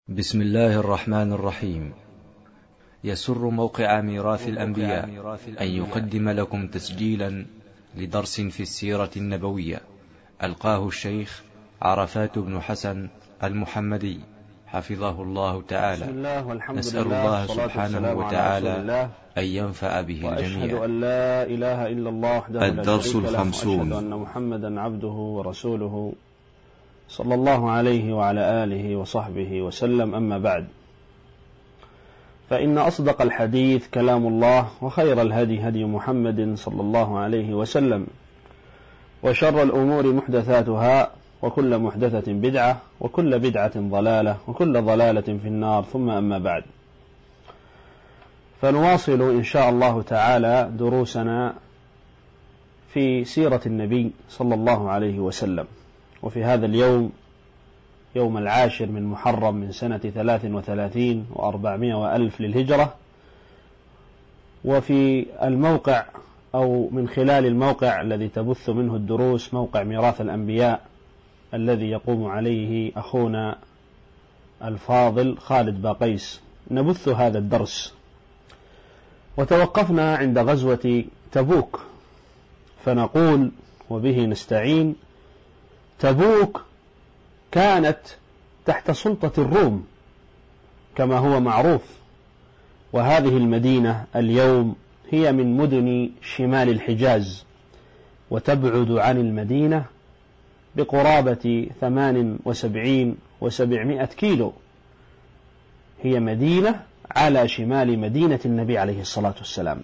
بسم الله الرحمن الرحيم. يسر موقع ميراث الأنبياء أن يقدم لكم تسجيلا لدرس في السيرة النبوية ألقاه الشيخ عرفات بن حسن المحمدي حفظه الله تعالى. نسأل الله سبحانه وتعالى أن ينفع به الجميع. وأشهد أن لا إله إلا الله وحده لا شريك له، وأشهد أن محمدا عبده ورسوله صلى الله عليه وعلى آله وصحبه وسلم. أما بعد، فإن أصدق الحديث كلام الله، وخير الهدي هدي محمد صلى الله عليه وسلم، وشر الأمور محدثاتها، وكل محدثة بدعة، وكل بدعة ضلالة، وكل ضلالة في النار. ثم أما بعد، فنواصل إن شاء الله تعالى دروسنا في سيرة النبي صلى الله عليه وسلم. وفي هذا اليوم، يوم 10 من محرم من سنة 33 و400 وألف للهجرة، وفي الموقع أو من خلال الموقع الذي تبث منه الدروس، موقع ميراث الأنبياء الذي يقوم عليه أخونا الفاضل خالد باقيس، نبث هذا الدرس. وتوقفنا عند غزوة تبوك، فنقول وبه نستعين: تبوك كانت تحت سلطة الروم كما هو معروف، وهذه المدينة اليوم هي من مدن شمال الحجاز، وتبعد عن المدينة بقرابة 78 و700 كيلو. هي مدينة على شمال مدينة النبي عليه الصلاة والسلام.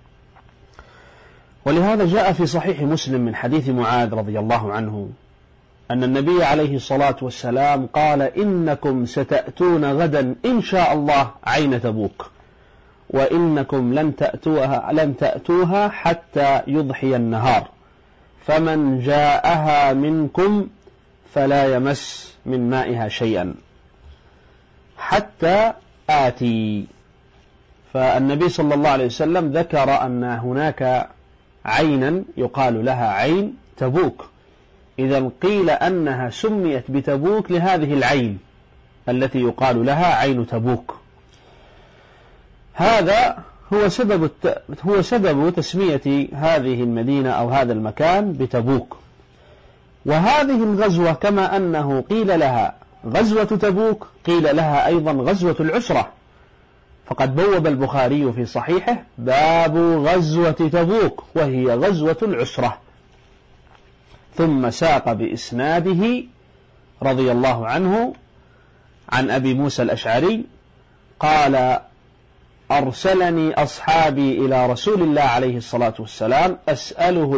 ولهذا جاء في صحيح مسلم من حديث معاذ رضي الله عنه أن النبي عليه الصلاة والسلام قال: إنكم ستأتون غدا إن شاء الله عين تبوك، وإنكم لن تأتوها حتى يضحي النهار، فمن جاءها منكم فلا يمس من مائها شيئا حتى آتي. فالنبي صلى الله عليه وسلم ذكر أن هناك عينا يقال لها عين تبوك. إذا قيل أنها سميت بتبوك لهذه العين التي يقال لها عين تبوك. هذا هو سبب تسمية هذه المدينة أو هذا المكان بتبوك. وهذه الغزوة كما أنه قيل لها غزوة تبوك، قيل لها أيضا غزوة العسرة. فقد بوب البخاري في صحيحه: باب غزوة تبوك، وهي غزوة العسرة. ثم ساق بإسناده رضي الله عنه عن أبي موسى الأشعري قال: أرسلني أصحابي إلى رسول الله عليه الصلاة والسلام أسأله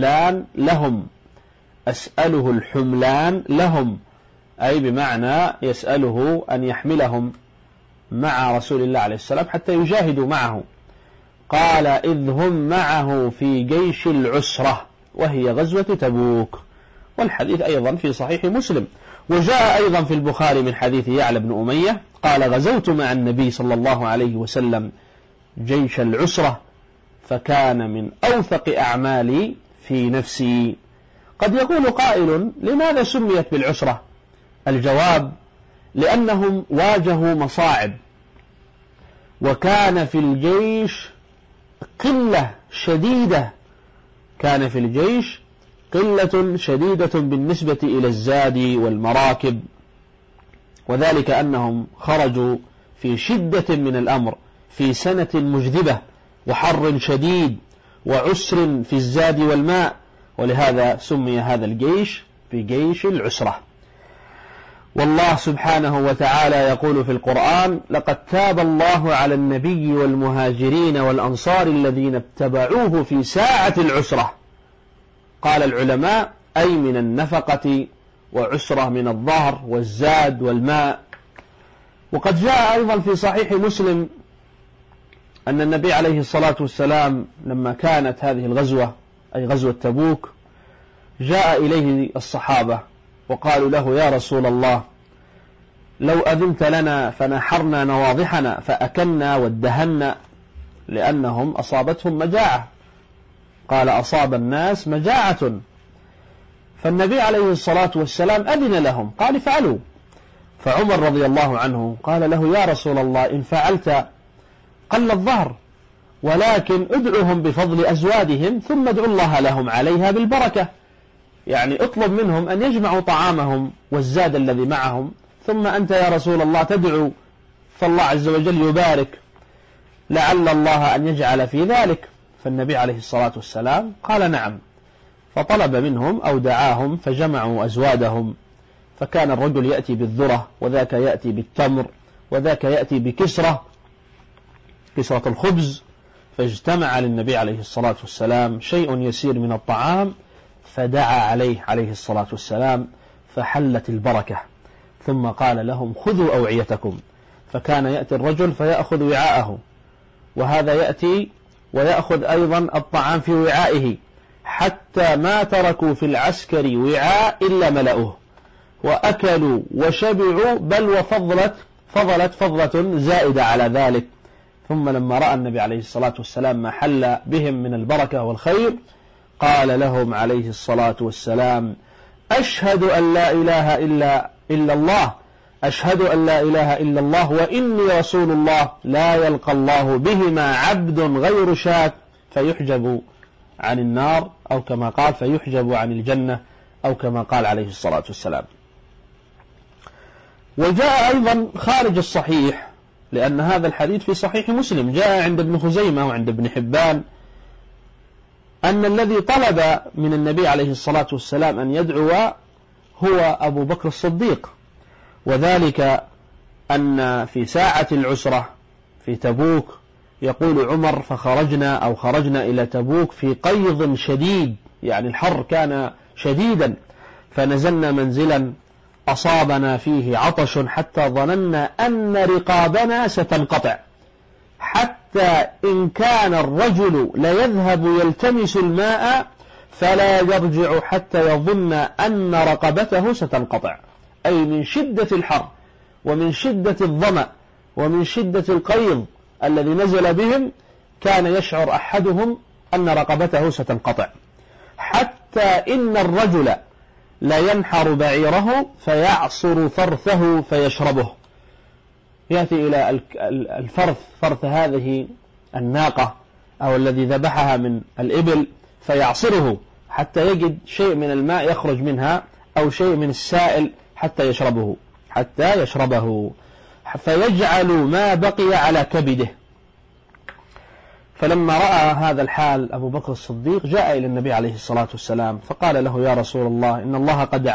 الحملان لهم، أي بمعنى يسأله أن يحملهم مع رسول الله عليه السلام حتى يجاهدوا معه. قال: إذ هم معه في جيش العسرة، وهي غزوة تبوك. والحديث أيضا في صحيح مسلم. وجاء أيضا في البخاري من حديث يعلى بن أمية قال: غزوت مع النبي صلى الله عليه وسلم جيش العسرة، فكان من أوثق أعمالي في نفسي. قد يقول قائل: لماذا سميت بالعسرة؟ الجواب: لأنهم واجهوا مصاعب، وكان في الجيش قلة شديدة، كان في الجيش قلة شديدة بالنسبة إلى الزاد والمراكب، وذلك أنهم خرجوا في شدة من الأمر في سنة مجذبة وحر شديد وعسر في الزاد والماء، ولهذا سمي هذا الجيش بجيش العسرة. والله سبحانه وتعالى يقول في القرآن: لقد تاب الله على النبي والمهاجرين والأنصار الذين اتبعوه في ساعة العسرة. قال العلماء: أي من النفقة، وعسرة من الظهر والزاد والماء. وقد جاء أيضا في صحيح مسلم أن النبي عليه الصلاة والسلام لما كانت هذه الغزوة أي غزوة تبوك، جاء إليه الصحابة وقالوا له: يا رسول الله، لو أذنت لنا فنحرنا نواضحنا فأكلنا وادهنا، لأنهم أصابتهم مجاعة. قال: أصاب الناس مجاعة. فالنبي عليه الصلاة والسلام أذن لهم، قال: افعلوا. فعمر رضي الله عنه قال له: يا رسول الله، إن فعلت قل الظهر، ولكن ادعهم بفضل أزوادهم ثم ادعوا الله لهم عليها بالبركة. يعني اطلب منهم أن يجمعوا طعامهم والزاد الذي معهم، ثم أنت يا رسول الله تدعو فالله عز وجل يبارك، لعل الله أن يجعل في ذلك. فالنبي عليه الصلاة والسلام قال: نعم. فطلب منهم أو دعاهم فجمعوا أزوادهم، فكان الرجل يأتي بالذرة، وذاك يأتي بالتمر، وذاك يأتي بكسرة الخبز. فاجتمع للنبي عليه الصلاة والسلام شيء يسير من الطعام، فدعا عليه الصلاة والسلام، فحلت البركة. ثم قال لهم: خذوا أوعيتكم. فكان يأتي الرجل فيأخذ وعاءه، وهذا يأتي ويأخذ أيضا الطعام في وعائه، حتى ما تركوا في العسكر وعاء إلا ملأوه، وأكلوا وشبعوا، بل وفضلت فضلة زائدة على ذلك. ثم لما رأى النبي عليه الصلاة والسلام ما حل بهم من البركة والخير، قال لهم عليه الصلاة والسلام: أشهد أن لا إله إلا الله، أشهد أن لا إله إلا الله وإني رسول الله، لا يلقى الله بهما عبد غير شاك فيحجب عن النار، أو كما قال فيحجب عن الجنة، أو كما قال عليه الصلاة والسلام. وجاء أيضا خارج الصحيح، لأن هذا الحديث في صحيح مسلم، جاء عند ابن خزيمة وعند ابن حبان أن الذي طلب من النبي عليه الصلاة والسلام أن يدعو هو أبو بكر الصديق، وذلك أن في ساعة العسرة في تبوك يقول عمر: خرجنا إلى تبوك في قيض شديد، يعني الحر كان شديدا، فنزلنا منزلا أصابنا فيه عطش حتى ظننا أن رقابنا ستنقطع، حتى إن كان الرجل ليذهب يلتمس الماء فلا يرجع حتى يظن أن رقبته ستنقطع، أي من شدة الحر ومن شدة الظمأ ومن شدة القيض الذي نزل بهم، كان يشعر أحدهم أن رقبته ستنقطع، حتى إن الرجل لا ينحر بعيره فيعصر فرثه فيشربه، يأتي إلى فرث هذه الناقة أو الذي ذبحها من الإبل فيعصره حتى يجد شيء من الماء يخرج منها أو شيء من السائل حتى يشربه فيجعل ما بقي على كبده. فلما رأى هذا الحال أبو بكر الصديق جاء إلى النبي عليه الصلاة والسلام فقال له: يا رسول الله، إن الله قد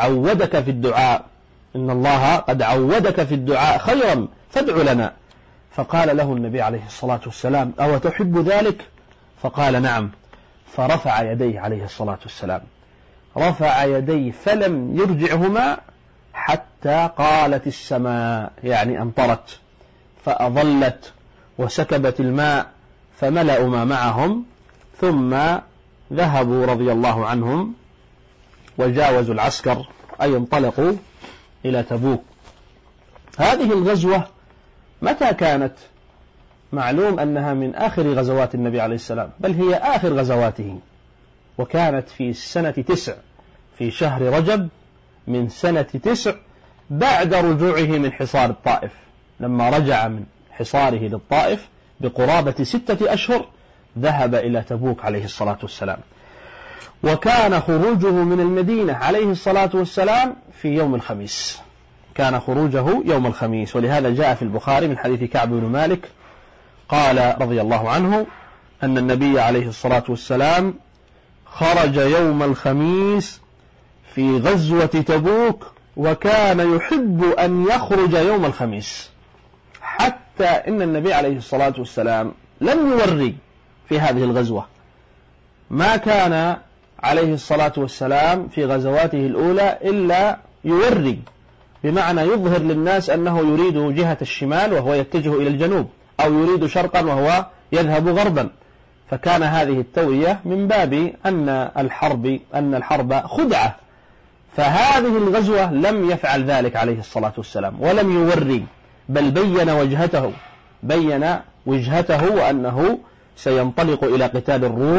عودك في الدعاء خيرا فادع لنا. فقال له النبي عليه الصلاة والسلام: أو تحب ذلك؟ فقال: نعم. فرفع يديه عليه الصلاة والسلام، رفع يديه فلم يرجعهما حتى قالت السماء، يعني أمطرت، فأظلت وسكبت الماء، فملأوا ما معهم، ثم ذهبوا رضي الله عنهم وجاوزوا العسكر، أي انطلقوا إلى تبوك. هذه الغزوة متى كانت؟ معلوم أنها من آخر غزوات النبي عليه السلام، بل هي آخر غزواته، وكانت في سنة 9 في شهر رجب من سنة 9 بعد رجوعه من حصار الطائف. لما رجع من حصاره للطائف بقرابة 6 أشهر ذهب إلى تبوك عليه الصلاة والسلام، وكان خروجه من المدينة عليه الصلاة والسلام في يوم الخميس، كان خروجه يوم الخميس. ولهذا جاء في البخاري من حديث كعب بن مالك قال رضي الله عنه أن النبي عليه الصلاة والسلام خرج يوم الخميس في غزوة تبوك، وكان يحب أن يخرج يوم الخميس، حتى إن النبي عليه الصلاة والسلام لم يوري في هذه الغزوة. ما كان عليه الصلاة والسلام في غزواته الأولى إلا يوري، بمعنى يظهر للناس أنه يريد جهة الشمال وهو يتجه إلى الجنوب، أو يريد شرقا وهو يذهب غربا. فكان هذه التورية من باب أن الحرب خدعة. فهذه الغزوة لم يفعل ذلك عليه الصلاة والسلام ولم يوري، بل بين وجهته وأنه سينطلق إلى قتال الروم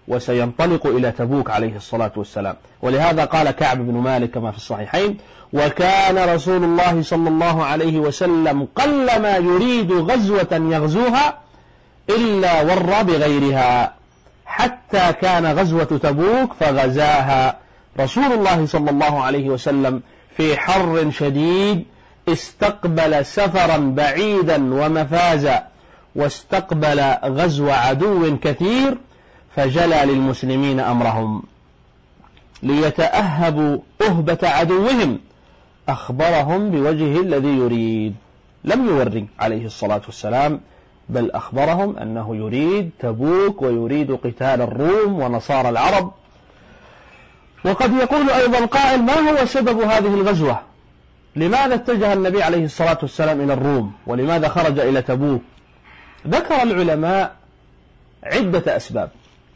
وسينطلق إلى تبوك عليه الصلاة والسلام. ولهذا قال كعب بن مالك كما في الصحيحين: وكان رسول الله صلى الله عليه وسلم قلما يريد غزوة يغزوها إلا ور بغيرها، حتى كان غزوة تبوك فغزاها رسول الله صلى الله عليه وسلم في حر شديد، استقبل سفرا بعيدا ومفازا، واستقبل غزو عدو كثير، فجلى للمسلمين أمرهم ليتأهبوا أهبة عدوهم، أخبرهم بوجهه الذي يريد، لم يوري عليه الصلاة والسلام، بل أخبرهم أنه يريد تبوك ويريد قتال الروم ونصارى العرب. وقد يقول أيضا قائل: ما هو سبب هذه الغزوة؟ لماذا اتجه النبي عليه الصلاة والسلام إلى الروم؟ ولماذا خرج إلى تبوك؟ ذكر العلماء عدة أسباب.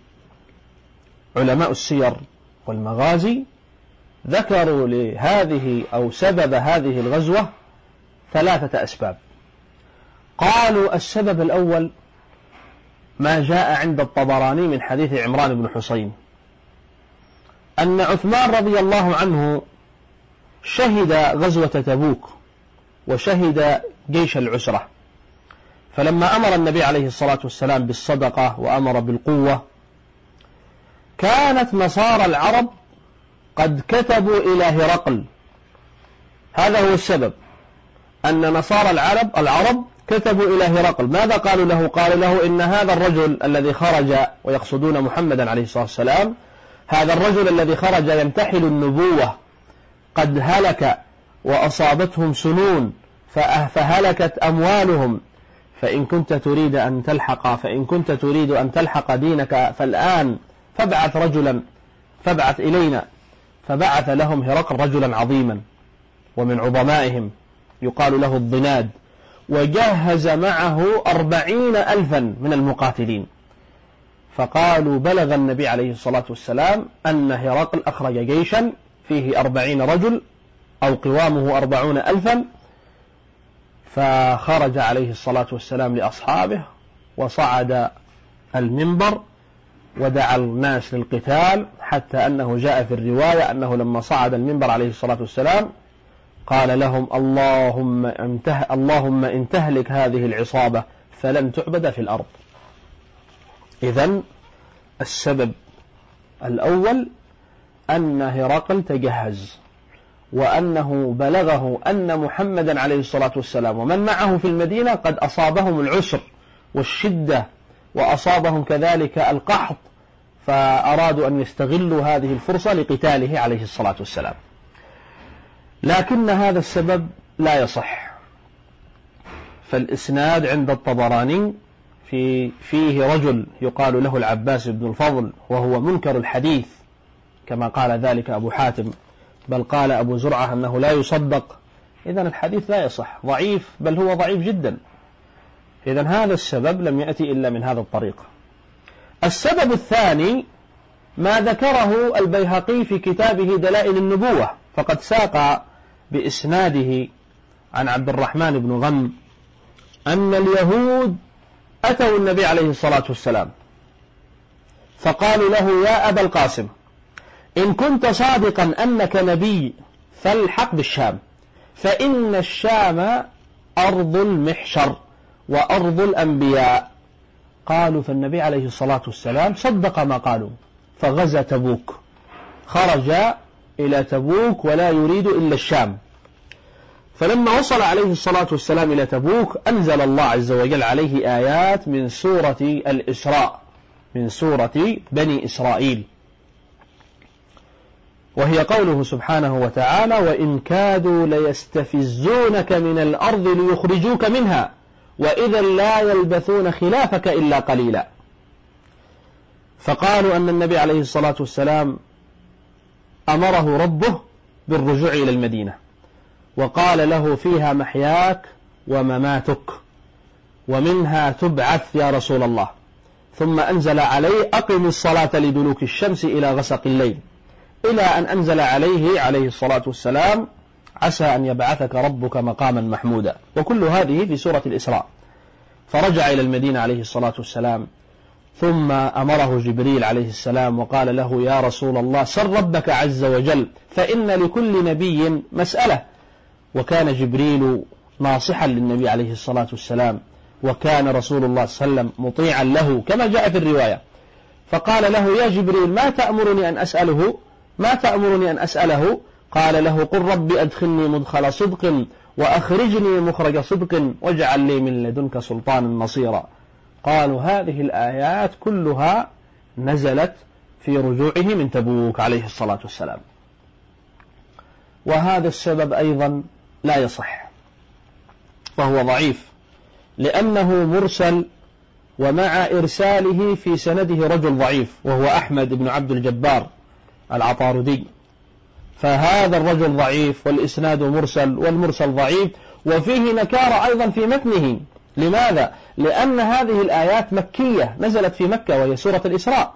علماء السير والمغازي ذكروا لهذه أو سبب هذه الغزوة 3 أسباب. قالوا: السبب الأول ما جاء عند الطبراني من حديث عمران بن حسين أن عثمان رضي الله عنه شهد غزوة تبوك وشهد جيش العسرة، فلما أمر النبي عليه الصلاة والسلام بالصدقة وأمر بالقوة، كانت نصارى العرب قد كتبوا إلى هرقل. هذا هو السبب، أن نصارى العرب كتبوا إلى هرقل. ماذا قالوا له؟ قالوا له: إن هذا الرجل الذي خرج، ويقصدون محمدا عليه الصلاة والسلام، هذا الرجل الذي خرج يمتحل النبوة قد هلك وأصابتهم سنون فهلكت أموالهم، فإن كنت تريد أن تلحق دينك فالآن فابعث إلينا. فبعث لهم هرقل رجلا عظيما ومن عظمائهم يقال له الضناد، وجهز معه 40,000 من المقاتلين. فقالوا: بلغ النبي عليه الصلاة والسلام أن هرقل أخرج جيشا فيه 40 رجل أو قوامه 40,000. فخرج عليه الصلاة والسلام لأصحابه وصعد المنبر ودعا الناس للقتال، حتى أنه جاء في الرواية أنه لما صعد المنبر عليه الصلاة والسلام قال لهم: اللهم إن تهلك هذه العصابة فلن تعبد في الأرض. إذن السبب الأول أن هرقل تجهز، وأنه بلغه أن محمدا عليه الصلاة والسلام ومن معه في المدينة قد أصابهم العسر والشدة، وأصابهم كذلك القحط، فأرادوا أن يستغلوا هذه الفرصة لقتاله عليه الصلاة والسلام. لكن هذا السبب لا يصح. فالإسناد عند الطبراني فيه رجل يقال له العباس بن الفضل، وهو منكر الحديث كما قال ذلك أبو حاتم، بل قال أبو زرعة أنه لا يصدق. إذن الحديث لا يصح، ضعيف، بل هو ضعيف جدا. إذن هذا السبب لم يأتي إلا من هذا الطريق. السبب الثاني ما ذكره البيهقي في كتابه دلائل النبوة، فقد ساق بإسناده عن عبد الرحمن بن غنم أن اليهود أتوا النبي عليه الصلاة والسلام فقالوا له: يا أبا القاسم، إن كنت صادقا أنك نبي فالحق بالشام، فإن الشام أرض المحشر وأرض الأنبياء. قالوا: فالنبي عليه الصلاة والسلام صدق ما قالوا، فغزا تبوك، خرج إلى تبوك ولا يريد إلا الشام. فلما وصل عليه الصلاة والسلام إلى تبوك أنزل الله عز وجل عليه آيات من سورة الإسراء، من سورة بني إسرائيل، وهي قوله سبحانه وتعالى: وإن كادوا ليستفزونك من الأرض ليخرجوك منها وإذا لا يلبثون خلافك إلا قليلا. فقالوا أن النبي عليه الصلاة والسلام أمره ربه بالرجوع إلى المدينة، وقال له: فيها محياك ومماتك ومنها تبعث يا رسول الله. ثم أنزل عليه: أقم الصلاة لدلوك الشمس إلى غسق الليل، إلى أن أنزل عليه الصلاة والسلام: عسى أن يبعثك ربك مقاما محمودا. وكل هذه في سورة الإسراء. فرجع إلى المدينة عليه الصلاة والسلام، ثم أمره جبريل عليه السلام وقال له: يا رسول الله، سل ربك عز وجل، فإن لكل نبي مسألة. وكان جبريل ناصحا للنبي عليه الصلاة والسلام، وكان رسول الله صلى الله عليه وسلم مطيعا له كما جاء في الرواية. فقال له: يا جبريل، ما تأمرني أن أسأله؟ قال له: قل رب أدخلني مدخل صدق وأخرجني مخرج صدق واجعل لي من لدنك سلطانا نصيرا. قالوا: هذه الآيات كلها نزلت في رجوعه من تبوك عليه الصلاة والسلام. وهذا السبب أيضا لا يصح، فهو ضعيف، لأنه مرسل، ومع إرساله في سنده رجل ضعيف وهو أحمد بن عبد الجبار العطاردي، فهذا الرجل ضعيف والإسناد مرسل والمرسل ضعيف، وفيه نكارة أيضا في متنه. لماذا؟ لأن هذه الآيات مكية نزلت في مكة وهي سورة الإسراء،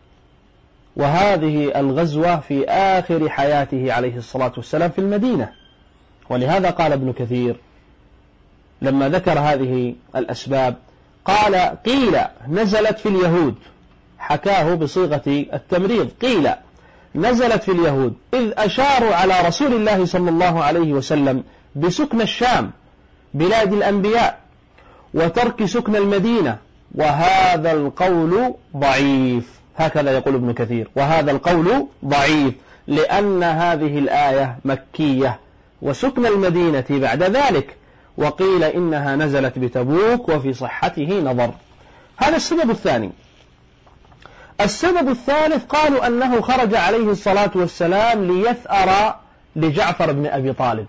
وهذه الغزوة في آخر حياته عليه الصلاة والسلام في المدينة. ولهذا قال ابن كثير لما ذكر هذه الأسباب قال: قيل نزلت في اليهود، حكاه بصيغة التمريض، قيل نزلت في اليهود إذ أشاروا على رسول الله صلى الله عليه وسلم بسكن الشام بلاد الأنبياء وترك سكن المدينة، وهذا القول ضعيف. هكذا يقول ابن كثير: وهذا القول ضعيف، لأن هذه الآية مكية وسكن المدينة بعد ذلك، وقيل إنها نزلت بتبوك وفي صحته نظر. هذا السبب الثاني. السبب الثالث قالوا أنه خرج عليه الصلاة والسلام ليثأر لجعفر بن أبي طالب،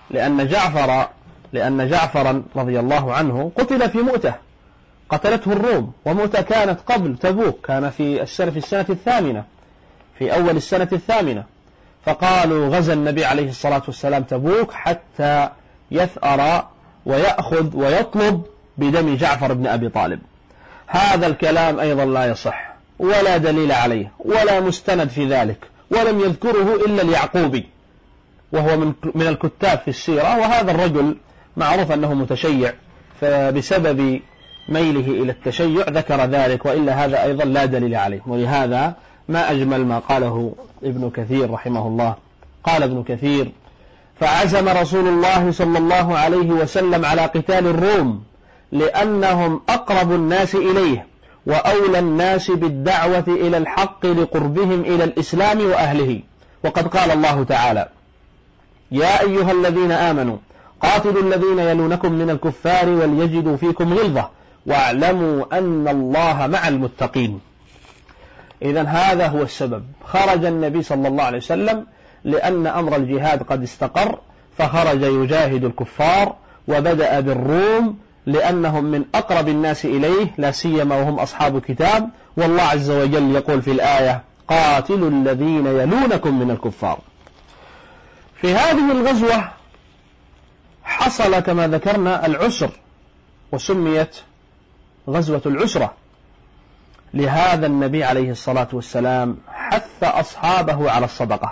لأن جعفرا رضي الله عنه قتل في مؤتة قتلته الروم، ومؤتة كانت قبل تبوك، كان في السنة الثامنة، في أول السنة الثامنة. فقالوا غزا النبي عليه الصلاة والسلام تبوك حتى يثأر ويأخذ ويطلب بدم جعفر بن أبي طالب. هذا الكلام أيضا لا يصح ولا دليل عليه ولا مستند في ذلك، ولم يذكره إلا اليعقوبي وهو من الكتاب في السيرة، وهذا الرجل معروف أنه متشيع، فبسبب ميله إلى التشيع ذكر ذلك، وإلا هذا أيضا لا دليل عليه. ولهذا ما أجمل ما قاله ابن كثير رحمه الله. قال ابن كثير: فعزم رسول الله صلى الله عليه وسلم على قتال الروم لأنهم أقرب الناس إليه وأولى الناس بالدعوة إلى الحق لقربهم إلى الإسلام وأهله. وقد قال الله تعالى: يا أيها الذين آمنوا قاتلوا الذين يلونكم من الكفار وليجدوا فيكم غلظة واعلموا أن الله مع المتقين. إذن هذا هو السبب، خرج النبي صلى الله عليه وسلم لأن أمر الجهاد قد استقر، فخرج يجاهد الكفار، وبدأ بالروم لأنهم من أقرب الناس إليه، لا سيما وهم أصحاب كتاب، والله عز وجل يقول في الآية: قاتلوا الذين يلونكم من الكفار. في هذه الغزوة حصل كما ذكرنا العسر، وسميت غزوة العسرة. لهذا النبي عليه الصلاة والسلام حث أصحابه على الصدقة،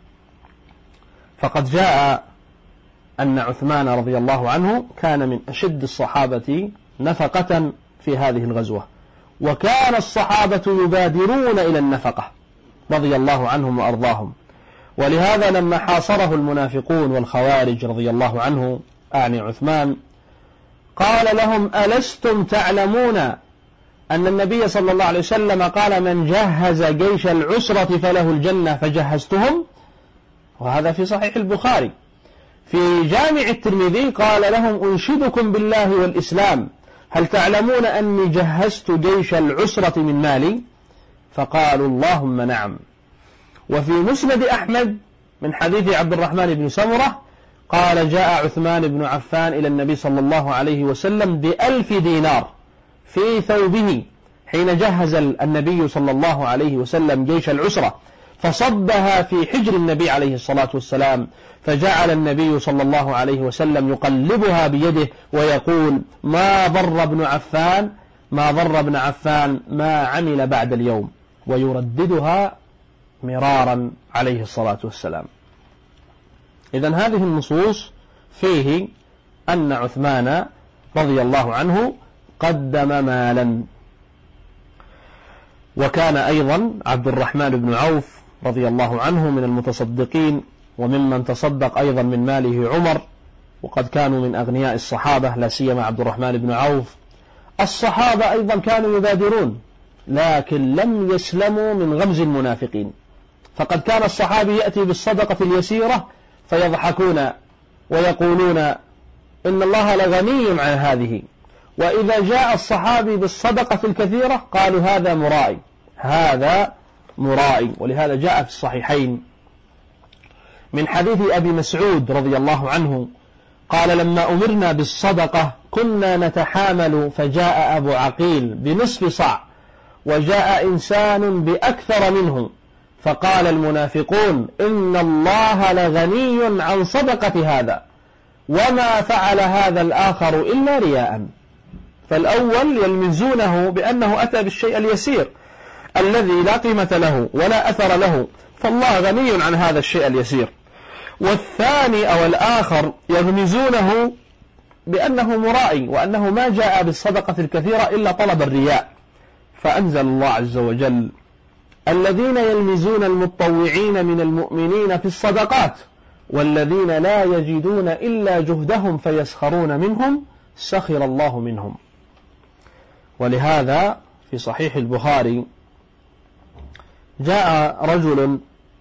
فقد جاء أن عثمان رضي الله عنه كان من أشد الصحابة نفقة في هذه الغزوة، وكان الصحابة يبادرون إلى النفقة رضي الله عنهم وأرضاهم. ولهذا لما حاصره المنافقون والخوارج رضي الله عنه أعني عثمان، قال لهم: ألستم تعلمون أن النبي صلى الله عليه وسلم قال: من جهز جيش العسرة فله الجنة فجهزتهم؟ وهذا في صحيح البخاري. في جامع الترمذي قال لهم: أنشدكم بالله والإسلام، هل تعلمون أني جهزت جيش العسرة من مالي؟ فقالوا: اللهم نعم. وفي مسند أحمد من حديث عبد الرحمن بن سمرة قال: جاء عثمان بن عفان إلى النبي صلى الله عليه وسلم ب1,000 دينار في ثوبه حين جهز النبي صلى الله عليه وسلم جيش العسرة، فصبها في حجر النبي عليه الصلاة والسلام، فجعل النبي صلى الله عليه وسلم يقلبها بيده ويقول: ما ضر ابن عفان ما عمل بعد اليوم، ويرددها مرارا عليه الصلاة والسلام. إذن هذه النصوص فيه أن عثمان رضي الله عنه قدم مالا. وكان أيضا عبد الرحمن بن عوف رضي الله عنه من المتصدقين، وممن تصدق أيضا من ماله عمر، وقد كانوا من أغنياء الصحابة، لا سيما عبد الرحمن بن عوف. الصحابة أيضا كانوا يبادرون، لكن لم يسلموا من غمز المنافقين، فقد كان الصحابي يأتي بالصدقة اليسيرة فيضحكون ويقولون إن الله لغني عن هذه، وإذا جاء الصحابي بالصدقة الكثيرة قالوا هذا مرائي، هذا مرائي. ولهذا جاء في الصحيحين من حديث أبي مسعود رضي الله عنه قال: لما أمرنا بالصدقة كنا نتحامل، فجاء أبو عقيل بنصف صاع، وجاء إنسان بأكثر منه، فقال المنافقون: إن الله لغني عن صدقة هذا، وما فعل هذا الآخر إلا رياء. فالأول يلمزونه بأنه أتى بالشيء اليسير الذي لا قيمة له ولا أثر له، فالله غني عن هذا الشيء اليسير. والثاني أو الآخر يغمزونه بأنه مرائي، وأنه ما جاء بالصدقة الكثيرة إلا طلب الرياء. فأنزل الله عز وجل: الذين يلمزون المتطوعين من المؤمنين في الصدقات والذين لا يجدون إلا جهدهم فيسخرون منهم سخر الله منهم. ولهذا في صحيح البخاري جاء رجل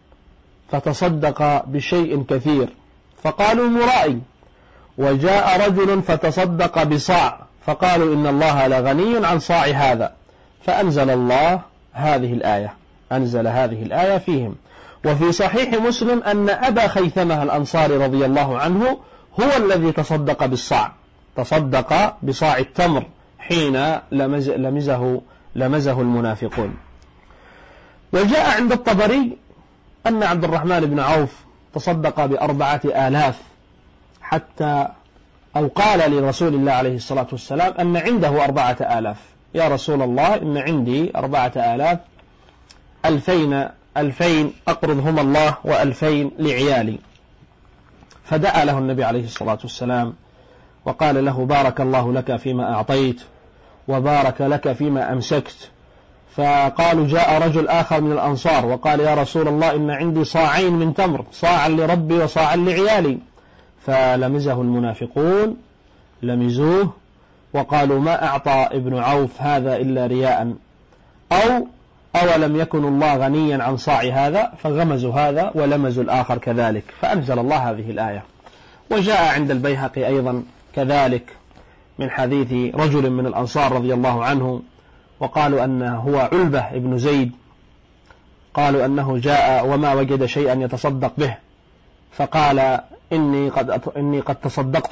فتصدق بشيء كثير فقالوا مرائي، وجاء رجل فتصدق بصاع فقالوا إن الله لغني عن صاع هذا، فأنزل الله هذه الآية، أنزل هذه الآية فيهم. وفي صحيح مسلم أن أبا خيثمة الأنصاري رضي الله عنه هو الذي تصدق بالصاع، تصدق بصاع التمر حين لمزه المنافقون. وجاء عند الطبري أن عبد الرحمن بن عوف تصدق ب4,000، حتى أو قال لرسول الله عليه الصلاة والسلام أن عنده 4,000، يا رسول الله إن عندي 4,000، 2,000 أقرضهم الله و2,000 لعيالي. فدعا له النبي عليه الصلاة والسلام وقال له: بارك الله لك فيما أعطيت وبارك لك فيما أمسكت. فقالوا: جاء رجل آخر من الأنصار وقال: يا رسول الله إن عندي صاعين من تمر، صاعا لربي وصاعا لعيالي. فلمزه المنافقون، لمزوه وقالوا: ما أعطى ابن عوف هذا إلا رياء، أولم يكن الله غنيا عن صاع هذا، فغمزوا هذا ولمزوا الآخر كذلك. فأنزل الله هذه الآية. وجاء عند البيهقي أيضا كذلك من حديث رجل من الأنصار رضي الله عنه، وقالوا أنه هو علبة ابن زيد، قالوا أنه جاء وما وجد شيئا يتصدق به، فقال: إني قد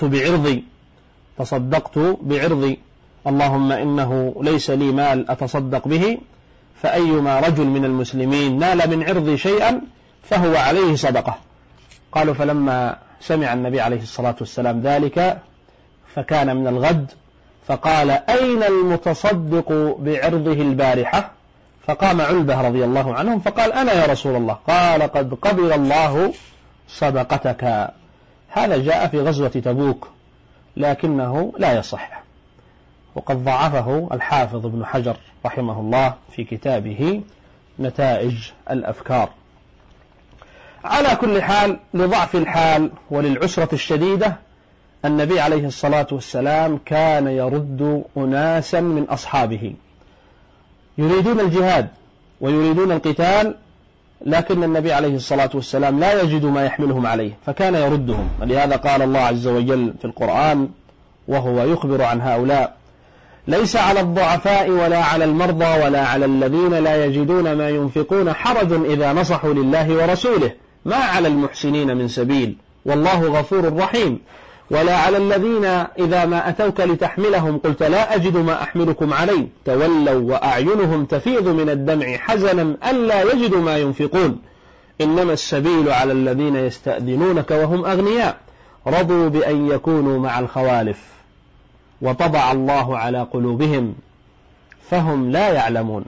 تصدقت بعرضي، اللهم إنه ليس لي مال أتصدق به، فأيما رجل من المسلمين نال من عرضي شيئا فهو عليه صدقة. قالوا: فلما سمع النبي عليه الصلاة والسلام ذلك فكان من الغد، فقال: أين المتصدق بعرضه البارحة؟ فقام علبة رضي الله عنهم فقال: أنا يا رسول الله. قال: قد قبل الله صدقتك. هذا جاء في غزوة تبوك لكنه لا يصح، وقد ضعفه الحافظ ابن حجر رحمه الله في كتابه نتائج الأفكار. على كل حال، لضعف الحال وللعسرة الشديدة، النبي عليه الصلاة والسلام كان يرد أناسا من أصحابه يريدون الجهاد ويريدون القتال، لكن النبي عليه الصلاة والسلام لا يجد ما يحملهم عليه فكان يردهم. ولهذا قال الله عز وجل في القرآن وهو يخبر عن هؤلاء: ليس على الضعفاء ولا على المرضى ولا على الذين لا يجدون ما ينفقون حرج إذا نصحوا لله ورسوله، ما على المحسنين من سبيل والله غفور رحيم، ولا على الذين إذا ما أتوك لتحملهم قلت لا أجد ما أحملكم عليه تولوا وأعينهم تفيض من الدمع حزنا ألا يجدوا ما ينفقون، إنما السبيل على الذين يستأذنونك وهم أغنياء رضوا بأن يكونوا مع الخوالف وطبع الله على قلوبهم فهم لا يعلمون.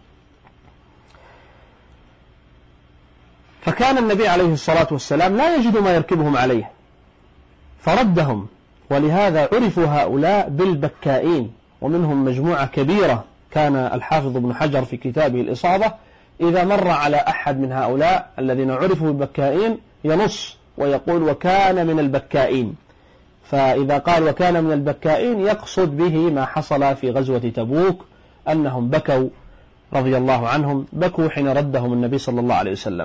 فكان النبي عليه الصلاة والسلام لا يجد ما يركبهم عليه فردهم، ولهذا عرفوا هؤلاء بالبكائين، ومنهم مجموعة كبيرة كان الحافظ ابن حجر في كتابه الإصابة إذا مر على أحد من هؤلاء الذين عرفوا بالبكائين ينص ويقول وكان من البكائين، فإذا قال وكان من البكائين يقصد به ما حصل في غزوة تبوك، أنهم بكوا رضي الله عنهم، بكوا حين ردهم النبي صلى الله عليه وسلم.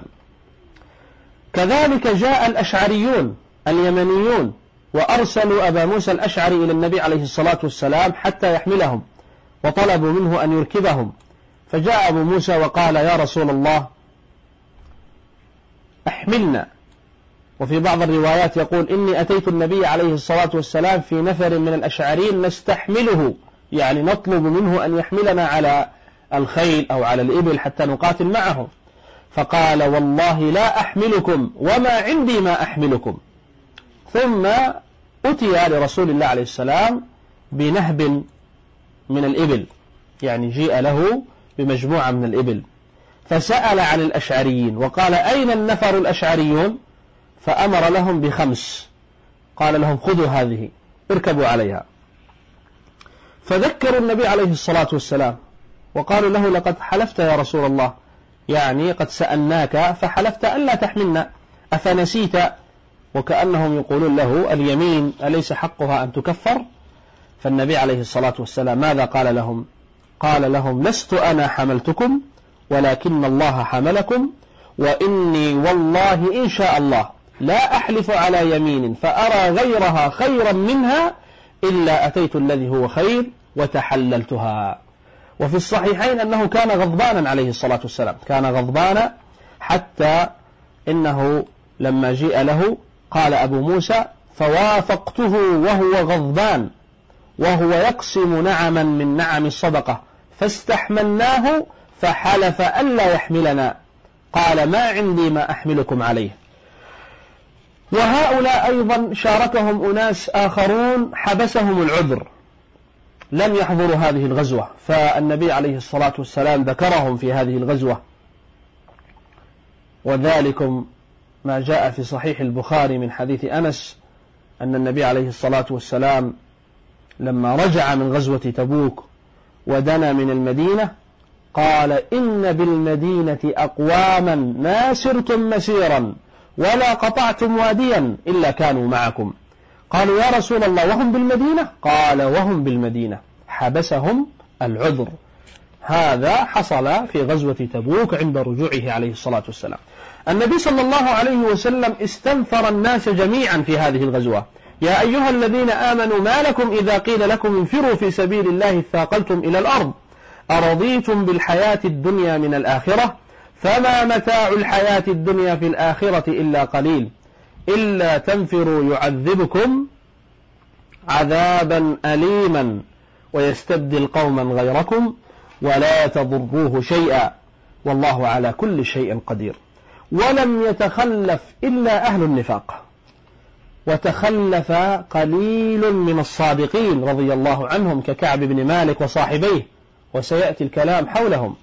كذلك جاء الأشعريون اليمنيون وأرسلوا أبا موسى الأشعري إلى النبي عليه الصلاة والسلام حتى يحملهم، وطلبوا منه أن يركبهم، فجاء أبو موسى وقال يا رسول الله احملنا. وفي بعض الروايات يقول إني أتيت النبي عليه الصلاة والسلام في نفر من الأشعريين نستحمله، يعني نطلب منه أن يحملنا على الخيل أو على الإبل حتى نقاتل معه، فقال والله لا أحملكم وما عندي ما أحملكم. ثم أتي لرسول الله عليه السلام بنهب من الإبل، يعني جيء له بمجموعة من الإبل، فسأل عن الأشعريين وقال أين النفر الأشعريون؟ فأمر لهم ب5، قال لهم خذوا هذه اركبوا عليها. فذكروا النبي عليه الصلاة والسلام وقالوا له لقد حلفت يا رسول الله، يعني قد سألناك فحلفت ألا تحملنا أفنسيت؟ وكأنهم يقولون له اليمين أليس حقها أن تكفر؟ فالنبي عليه الصلاة والسلام ماذا قال لهم؟ قال لهم لست أنا حملتكم ولكن الله حملكم، وإني والله إن شاء الله لا أحلف على يمين فأرى غيرها خيرا منها إلا أتيت الذي هو خير وتحللتها. وفي الصحيحين أنه كان غضبانا عليه الصلاة والسلام، كان غضبانا حتى إنه لما جيء له قال أبو موسى فوافقته وهو غضبان وهو يقسم نعما من نعم الصدقة فاستحملناه فحلف ألا يحملنا، قال ما عندي ما أحملكم عليه. وهؤلاء أيضا شاركهم أناس آخرون حبسهم العذر، لم يحضروا هذه الغزوة، فالنبي عليه الصلاة والسلام ذكرهم في هذه الغزوة. وذلكم ما جاء في صحيح البخاري من حديث أنس أن النبي عليه الصلاة والسلام لما رجع من غزوة تبوك ودنا من المدينة قال إن بالمدينة أقواما ما سرتم مسيرا ولا قطعتم واديا إلا كانوا معكم. قالوا يا رسول الله وهم بالمدينة؟ قال وهم بالمدينة، حبسهم العذر. هذا حصل في غزوة تبوك عند رجوعه عليه الصلاة والسلام. النبي صلى الله عليه وسلم استنفر الناس جميعا في هذه الغزوة، يا أيها الذين آمنوا ما لكم إذا قيل لكم انفروا في سبيل الله اثاقلتم إلى الأرض أرضيتم بالحياة الدنيا من الآخرة فما متاع الحياة الدنيا في الآخرة إلا قليل إلا تنفروا يعذبكم عذابا أليما ويستبدل قوما غيركم ولا تضروه شيئا والله على كل شيء قدير. ولم يتخلف إلا أهل النفاق، وتخلف قليل من الصادقين رضي الله عنهم ككعب بن مالك وصاحبيه، وسيأتي الكلام حولهم.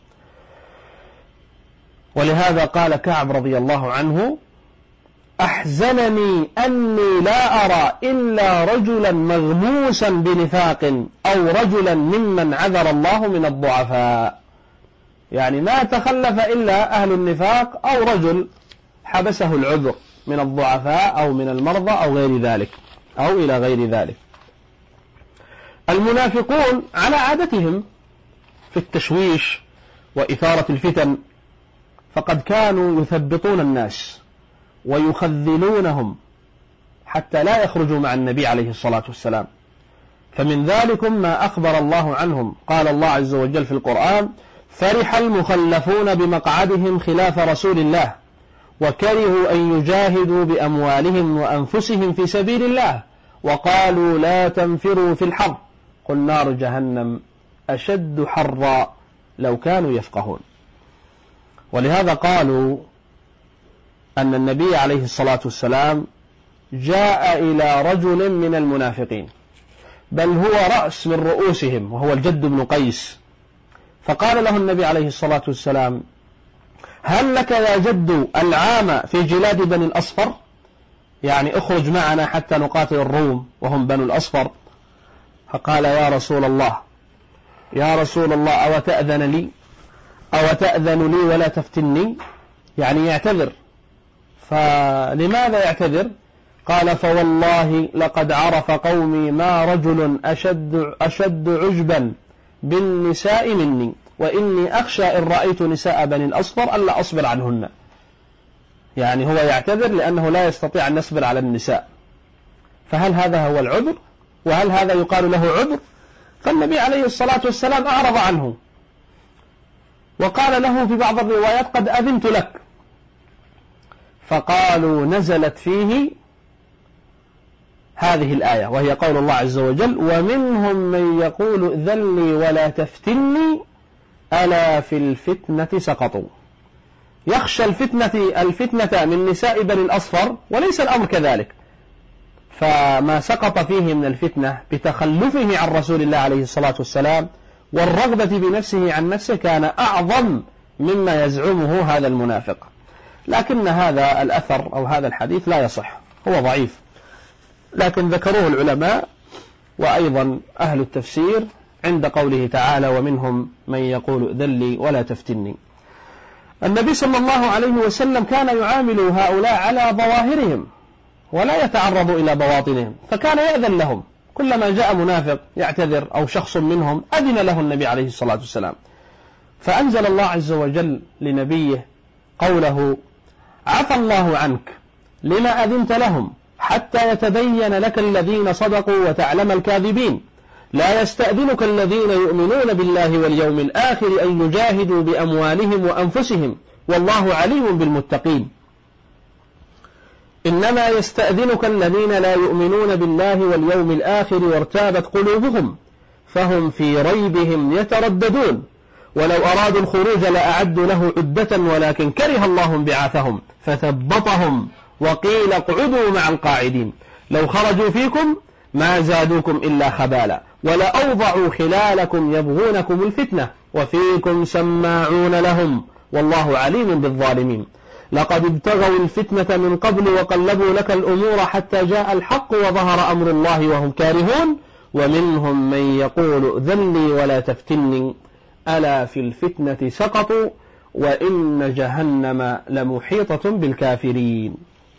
ولهذا قال كعب رضي الله عنه أحزنني أني لا أرى إلا رجلا مغموسا بنفاق أو رجلا ممن عذر الله من الضعفاء، يعني ما تخلف إلا أهل النفاق أو رجل حبسه العذر من الضعفاء أو من المرضى أو غير ذلك أو إلى غير ذلك. المنافقون على عادتهم في التشويش وإثارة الفتن، فقد كانوا يثبطون الناس ويخذلونهم حتى لا يخرجوا مع النبي عليه الصلاة والسلام. فمن ذلكم ما أخبر الله عنهم، قال الله عز وجل في القرآن فرح المخلفون بمقعدهم خلاف رسول الله وكرهوا أن يجاهدوا بأموالهم وأنفسهم في سبيل الله وقالوا لا تنفروا في الحر قل نار جهنم أشد حرا لو كانوا يفقهون. ولهذا قالوا أن النبي عليه الصلاة والسلام جاء إلى رجل من المنافقين بل هو رأس من رؤوسهم وهو الجد بن قيس، فقال له النبي عليه الصلاة والسلام هل لك يا جد العام في جلاد بني الأصفر، يعني اخرج معنا حتى نقاتل الروم وهم بنو الأصفر. فقال يا رسول الله يا رسول الله أو تأذن لي ولا تفتني، يعني يعتذر. فلماذا يعتذر؟ قال فوالله لقد عرف قومي ما رجل أشد عجبا بالنساء مني، وإني أخشى إن رأيت نساء بني الأصفر ألا أصبر عنهن. يعني هو يعتذر لأنه لا يستطيع أن يصبر على النساء. فهل هذا هو العذر؟ وهل هذا يقال له عذر؟ فالنبي عليه الصلاة والسلام أعرض عنه وقال له في بعض الروايات قد أذنت لك. فقالوا نزلت فيه هذه الآية، وهي قول الله عز وجل ومنهم من يقول ائذن لي ولا تفتني ألا في الفتنة سقطوا. يخشى الفتنة من نساء بني الأصفر، وليس الأمر كذلك. فما سقط فيه من الفتنة بتخلفه عن رسول الله عليه الصلاة والسلام والرغبة بنفسه عن نفسه كان أعظم مما يزعمه هذا المنافق. لكن هذا الأثر أو هذا الحديث لا يصح، هو ضعيف، لكن ذكروه العلماء وأيضا أهل التفسير عند قوله تعالى ومنهم من يقول ائذن لي ولا تفتني. النبي صلى الله عليه وسلم كان يعامل هؤلاء على ظواهرهم ولا يتعرض إلى بواطنهم، فكان يأذن لهم كلما جاء منافق يعتذر أو شخص منهم أذن له النبي عليه الصلاة والسلام. فأنزل الله عز وجل لنبيه قوله عفى الله عنك لما أذنت لهم حتى يتبين لك الذين صدقوا وتعلم الكاذبين لا يستأذنك الذين يؤمنون بالله واليوم الآخر أن يجاهدوا بأموالهم وأنفسهم والله عليم بالمتقين. إنما يستأذنك الذين لا يؤمنون بالله واليوم الآخر وارتابت قلوبهم فهم في ريبهم يترددون ولو أرادوا الخروج لأعدوا له عدة ولكن كره الله انبعاثهم فثبطهم وقيل اقعدوا مع القاعدين لو خرجوا فيكم ما زادوكم إلا خبالا ولأوضعوا خلالكم يبغونكم الفتنة وفيكم سماعون لهم والله عليم بالظالمين. لقد ابتغوا الفتنة من قبل وقلبوا لك الأمور حتى جاء الحق وظهر أمر الله وهم كارهون ومنهم من يقول ائذن لي ولا تفتني ألا في الفتنة سقطوا وإن جهنم لمحيطة بالكافرين.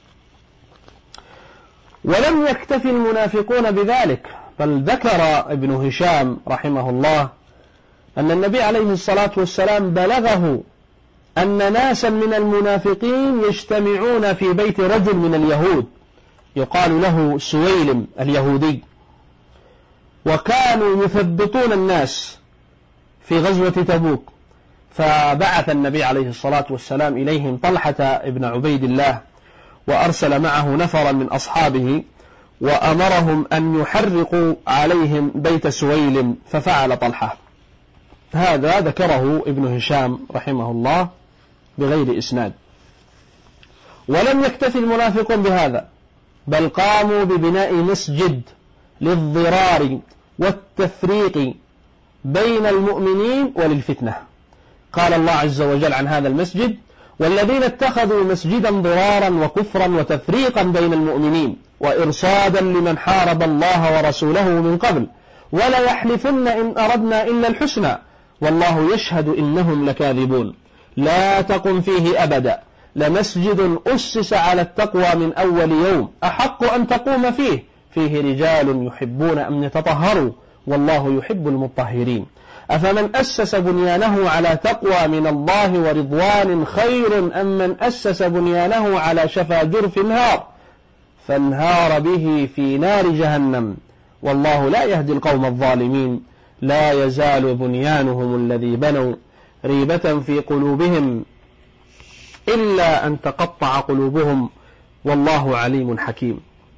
ولم يكتف المنافقون بذلك، بل ذكر ابن هشام رحمه الله أن النبي عليه الصلاة والسلام بلغه أن ناسا من المنافقين يجتمعون في بيت رجل من اليهود يقال له سويلم اليهودي، وكانوا يثبطون الناس في غزوة تبوك. فبعث النبي عليه الصلاة والسلام إليهم طلحة ابن عبيد الله وأرسل معه نفرا من أصحابه وأمرهم أن يحرقوا عليهم بيت سويلم ففعل طلحة. هذا ذكره ابن هشام رحمه الله بغير إسناد. ولم يكتفي المنافقون بهذا بل قاموا ببناء مسجد للضرار والتفريق بين المؤمنين وللفتنة. قال الله عز وجل عن هذا المسجد والذين اتخذوا مسجدا ضرارا وكفرا وتفريقا بين المؤمنين وإرصادا لمن حارب الله ورسوله من قبل ولا يحلفن إن أردنا إلا الحسنى والله يشهد إنهم لكاذبون. لا تقم فيه أبدا لمسجد أسس على التقوى من أول يوم أحق أن تقوم فيه رجال يحبون أن يتطهروا والله يحب المطهرين. أفمن أسس بنيانه على تقوى من الله ورضوان خير أم من أسس بنيانه على شفا جرف نار فانهار به في نار جهنم والله لا يهدي القوم الظالمين. لا يزال بنيانهم الذي بنوا ريبة في قلوبهم إلا أن تقطع قلوبهم والله عليم حكيم.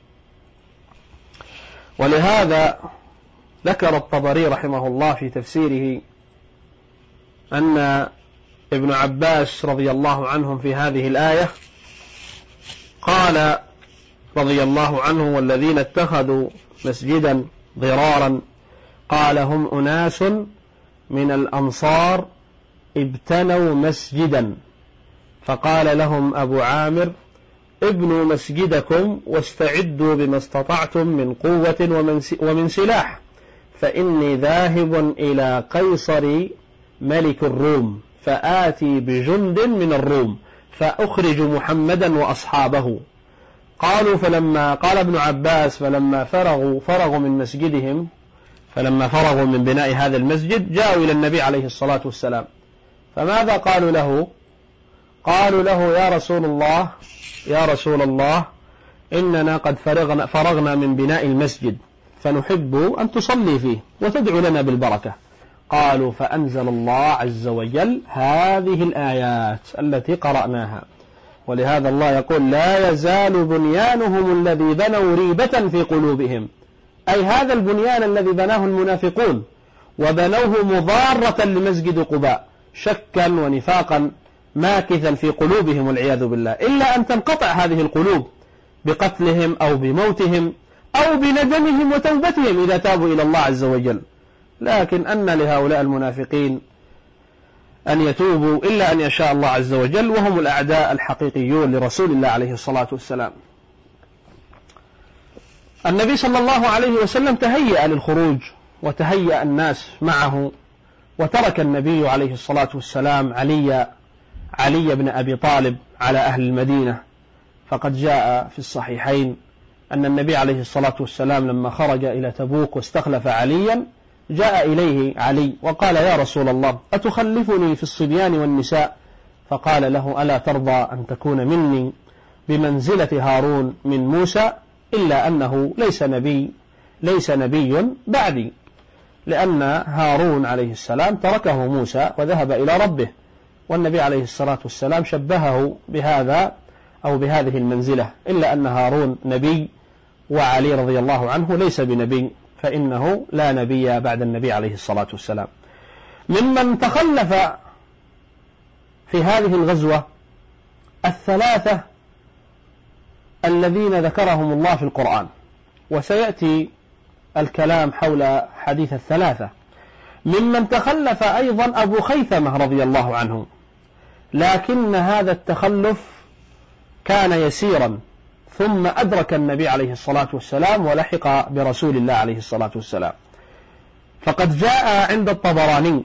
ولهذا ذكر الطبري رحمه الله في تفسيره أن ابن عباس رضي الله عنهم في هذه الآية قال رضي الله عنه والذين اتخذوا مسجدا ضرارا قال هم أناس من الأنصار ابتنوا مسجدا فقال لهم أبو عامر ابنوا مسجدكم واستعدوا بما استطعتم من قوة ومن سلاح فإني ذاهب إلى قيصر ملك الروم فآتي بجند من الروم فأخرج محمدا وأصحابه. قالوا قال ابن عباس فلما فرغوا من مسجدهم، فلما فرغوا من بناء هذا المسجد جاءوا إلى النبي عليه الصلاة والسلام، فماذا قالوا له؟ قالوا له يا رسول الله إننا قد فرغنا من بناء المسجد فنحب أن تصلي فيه وتدعو لنا بالبركة. قالوا فأنزل الله عز وجل هذه الآيات التي قرأناها. ولهذا الله يقول لا يزال بنيانهم الذي بنوا ريبة في قلوبهم، أي هذا البنيان الذي بناه المنافقون وبنوه مضارة لمسجد قباء شكا ونفاقا ماكثا في قلوبهم والعياذ بالله، إلا أن تنقطع هذه القلوب بقتلهم أو بموتهم أو بندمهم وتوبتهم إذا تابوا إلى الله عز وجل. لكن أن لهؤلاء المنافقين أن يتوبوا إلا أن يشاء الله عز وجل، وهم الأعداء الحقيقيون لرسول الله عليه الصلاة والسلام. النبي صلى الله عليه وسلم تهيأ للخروج وتهيأ الناس معه، وترك النبي عليه الصلاة والسلام علي بن أبي طالب على أهل المدينة. فقد جاء في الصحيحين أن النبي عليه الصلاة والسلام لما خرج إلى تبوك واستخلف عليا جاء إليه علي وقال يا رسول الله أتخلفني في الصبيان والنساء؟ فقال له ألا ترضى أن تكون مني بمنزلة هارون من موسى؟ إلا أنه ليس نبي بعدي، لأن هارون عليه السلام تركه موسى وذهب إلى ربه، والنبي عليه الصلاة والسلام شبهه بهذا أو بهذه المنزلة، إلا أن هارون نبي وعلي رضي الله عنه ليس بنبي، فإنه لا نبي بعد النبي عليه الصلاة والسلام. ممن تخلف في هذه الغزوة الثلاثة الذين ذكرهم الله في القرآن، وسيأتي الكلام حول حديث الثلاثة. ممن تخلف أيضا أبو خيثمة رضي الله عنه، لكن هذا التخلف كان يسيرا، ثم أدرك النبي عليه الصلاة والسلام ولحق برسول الله عليه الصلاة والسلام. فقد جاء عند الطبراني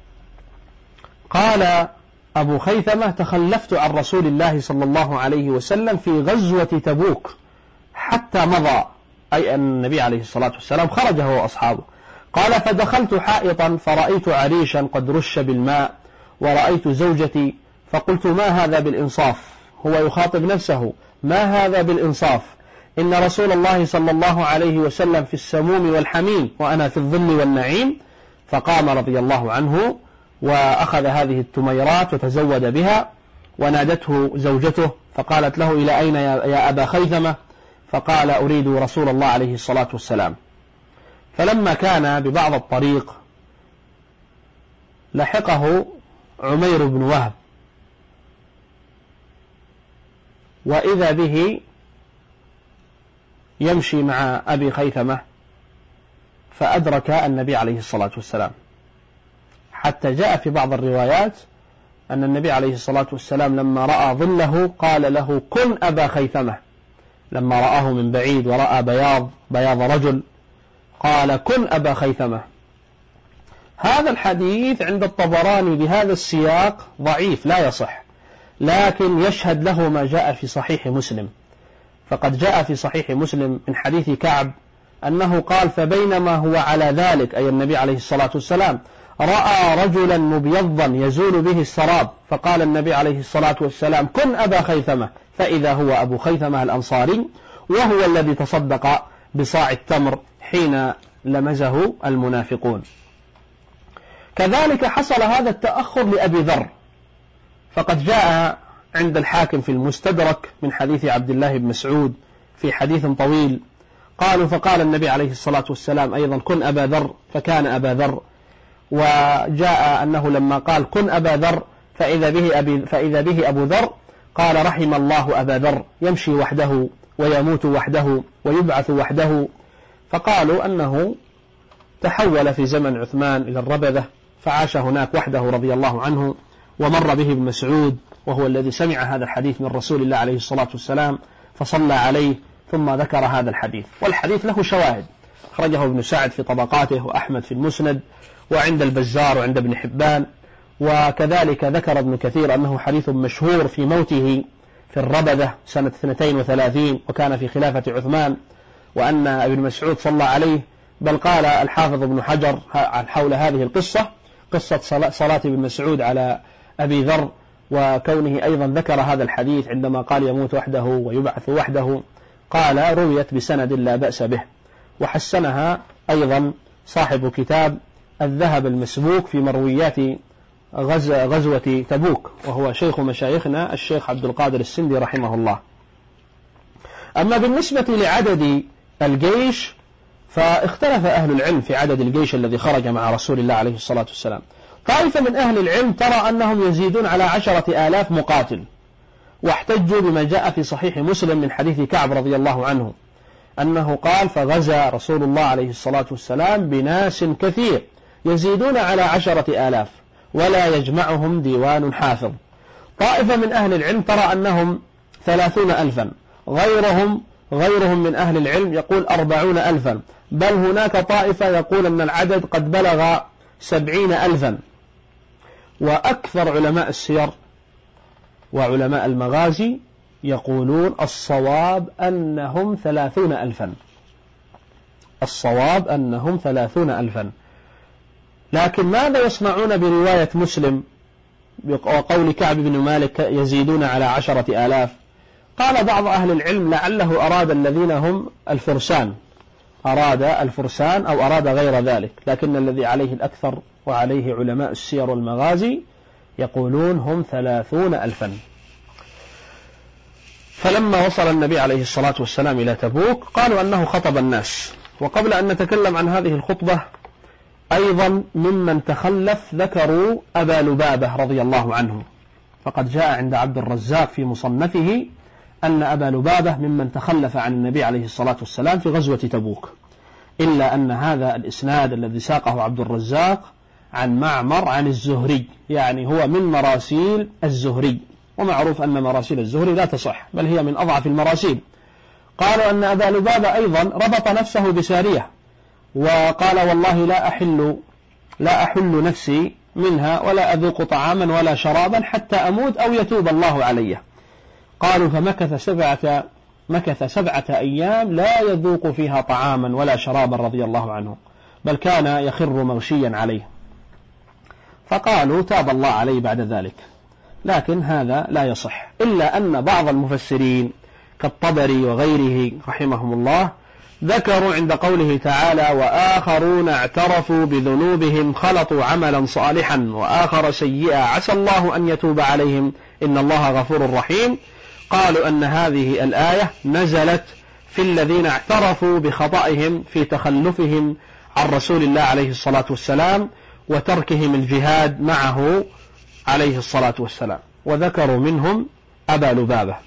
قال أبو خيثمة تخلفت عن رسول الله صلى الله عليه وسلم في غزوة تبوك حتى مضى، أي أن النبي عليه الصلاة والسلام خرج هو وأصحابه. قال فدخلت حائطا فرأيت عريشا قد رش بالماء ورأيت زوجتي فقلت ما هذا بالإنصاف؟ هو يخاطب نفسه، ما هذا بالإنصاف؟ إن رسول الله صلى الله عليه وسلم في السموم والحميم وأنا في الظل والنعيم. فقام رضي الله عنه وأخذ هذه التميرات وتزود بها، ونادته زوجته فقالت له إلى أين يا أبا خيثمة؟ فقال أريد رسول الله عليه الصلاة والسلام. فلما كان ببعض الطريق لحقه عمير بن وهب، وإذا به يمشي مع أبي خيثمة، فأدرك النبي عليه الصلاة والسلام، حتى جاء في بعض الروايات أن النبي عليه الصلاة والسلام لما رأى ظله قال له كن أبا خيثمة، لما رآه من بعيد ورأى بياض رجل قال كن أبا خيثمة. هذا الحديث عند الطبراني بهذا السياق ضعيف لا يصح، لكن يشهد له ما جاء في صحيح مسلم. فقد جاء في صحيح مسلم من حديث كعب أنه قال فبينما هو على ذلك، أي النبي عليه الصلاة والسلام، رأى رجلا مبيضا يزول به السراب، فقال النبي عليه الصلاة والسلام كن أبا خيثمة، فإذا هو أبو خيثمة الأنصاري، وهو الذي تصدق بصاع التمر حين لمزه المنافقون. كذلك حصل هذا التأخر لأبي ذر، فقد جاء عند الحاكم في المستدرك من حديث عبد الله بن مسعود في حديث طويل، قالوا فقال النبي عليه الصلاة والسلام أيضا كن أبا ذر، فكان أبا ذر. وجاء أنه لما قال كن أبا ذر فإذا به أبو ذر قال رحم الله أبا ذر يمشي وحده ويموت وحده ويبعث وحده. فقالوا أنه تحول في زمن عثمان إلى الربذة فعاش هناك وحده رضي الله عنه، ومر به ابن مسعود وهو الذي سمع هذا الحديث من رسول الله عليه الصلاة والسلام فصلى عليه ثم ذكر هذا الحديث. والحديث له شواهد، أخرجه ابن سعد في طبقاته وأحمد في المسند وعند البزار وعند ابن حبان. وكذلك ذكر ابن كثير أنه حديث مشهور في موته في الربذة سنة 32 وكان في خلافة عثمان، وأن ابن مسعود صلى عليه. بل قال الحافظ ابن حجر حول هذه القصة، قصة صلاة ابن مسعود على أبي ذر، وكونه أيضا ذكر هذا الحديث عندما قال يموت وحده ويبعث وحده، قال رويت بسند لا بأس به. وحسنها أيضا صاحب كتاب الذهب المسبوك في مرويات غزوة تبوك، وهو شيخ مشايخنا الشيخ عبد القادر السندي رحمه الله. أما بالنسبة لعدد الجيش فاختلف أهل العلم في عدد الجيش الذي خرج مع رسول الله عليه الصلاة والسلام. طائفة من أهل العلم ترى أنهم يزيدون على 10,000 مقاتل، واحتجوا بما جاء في صحيح مسلم من حديث كعب رضي الله عنه أنه قال فغزا رسول الله عليه الصلاة والسلام بناس كثير يزيدون على 10,000 ولا يجمعهم ديوان حافظ. طائفة من أهل العلم ترى أنهم 30,000، غيرهم من أهل العلم يقول 40,000، بل هناك طائفة يقول أن العدد قد بلغ 70,000. وأكثر علماء السير وعلماء المغازي يقولون الصواب أنهم 30,000، الصواب أنهم 30,000. لكن ماذا يصنعون برواية مسلم وقول كعب بن مالك يزيدون على 10,000؟ قال بعض أهل العلم لعله أراد الذين هم الفرسان، أراد الفرسان أو أراد غير ذلك، لكن الذي عليه الأكثر وعليه علماء السير والمغازي يقولون هم 30,000. فلما وصل النبي عليه الصلاة والسلام إلى تبوك قالوا أنه خطب الناس. وقبل أن نتكلم عن هذه الخطبة أيضا ممن تخلف ذكروا أبا لبابة رضي الله عنه، فقد جاء عند عبد الرزاق في مصنفه أن أبا لبابة ممن تخلف عن النبي عليه الصلاة والسلام في غزوة تبوك، إلا أن هذا الإسناد الذي ساقه عبد الرزاق عن معمر عن الزهري، يعني هو من مراسيل الزهري، ومعروف أن مراسيل الزهري لا تصح بل هي من أضعف المراسيل. قالوا أن أبا لبابة أيضا ربط نفسه بسارية وقال والله لا أحل نفسي منها ولا أذوق طعاما ولا شرابا حتى أموت أو يتوب الله علي. قالوا مكث 7 أيام لا يذوق فيها طعاما ولا شرابا رضي الله عنه، بل كان يخر مغشيا عليه، فقالوا تاب الله عليه بعد ذلك. لكن هذا لا يصح، إلا أن بعض المفسرين كالطبري وغيره رحمهم الله ذكروا عند قوله تعالى وآخرون اعترفوا بذنوبهم خلطوا عملا صالحا وآخر سيئا عسى الله أن يتوب عليهم إن الله غفور رحيم، قالوا أن هذه الآية نزلت في الذين اعترفوا بخطئهم في تخلفهم عن رسول الله عليه الصلاة والسلام وتركهم الجهاد معه عليه الصلاة والسلام، وذكروا منهم أبا لبابة.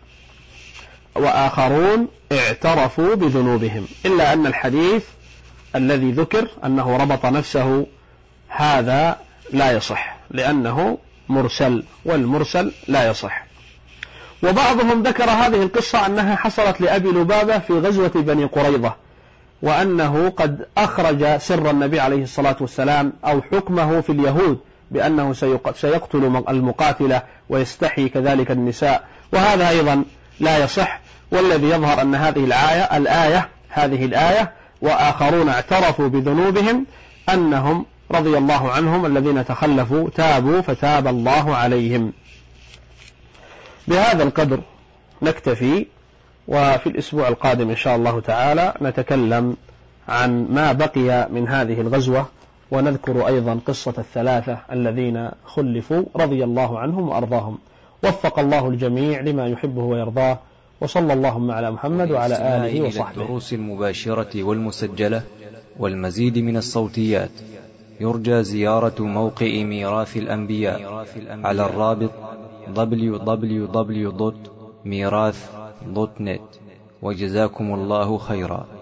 وآخرون اعترفوا بذنوبهم، إلا أن الحديث الذي ذكر أنه ربط نفسه هذا لا يصح لأنه مرسل، والمرسل لا يصح. وبعضهم ذكر هذه القصة أنها حصلت لأبي لبابة في غزوة بني قريظة، وأنه قد أخرج سر النبي عليه الصلاة والسلام أو حكمه في اليهود بأنه سيقتل المقاتلة ويستحيي كذلك النساء، وهذا أيضا لا يصح. والذي يظهر أن هذه الآية وآخرون اعترفوا بذنوبهم أنهم رضي الله عنهم الذين تخلفوا تابوا فتاب الله عليهم. بهذا القدر نكتفي، وفي الأسبوع القادم إن شاء الله تعالى نتكلم عن ما بقي من هذه الغزوة، ونذكر أيضا قصة الثلاثة الذين خلفوا رضي الله عنهم وأرضاهم. وفق الله الجميع لما يحبه ويرضاه، وصلى اللهم على محمد وعلى آله وصحبه. الدروس المباشرة والمسجلة والمزيد من الصوتيات يرجى زيارة موقع ميراث الأنبياء على الرابط www.mirath.net. وجزاكم الله خيرا.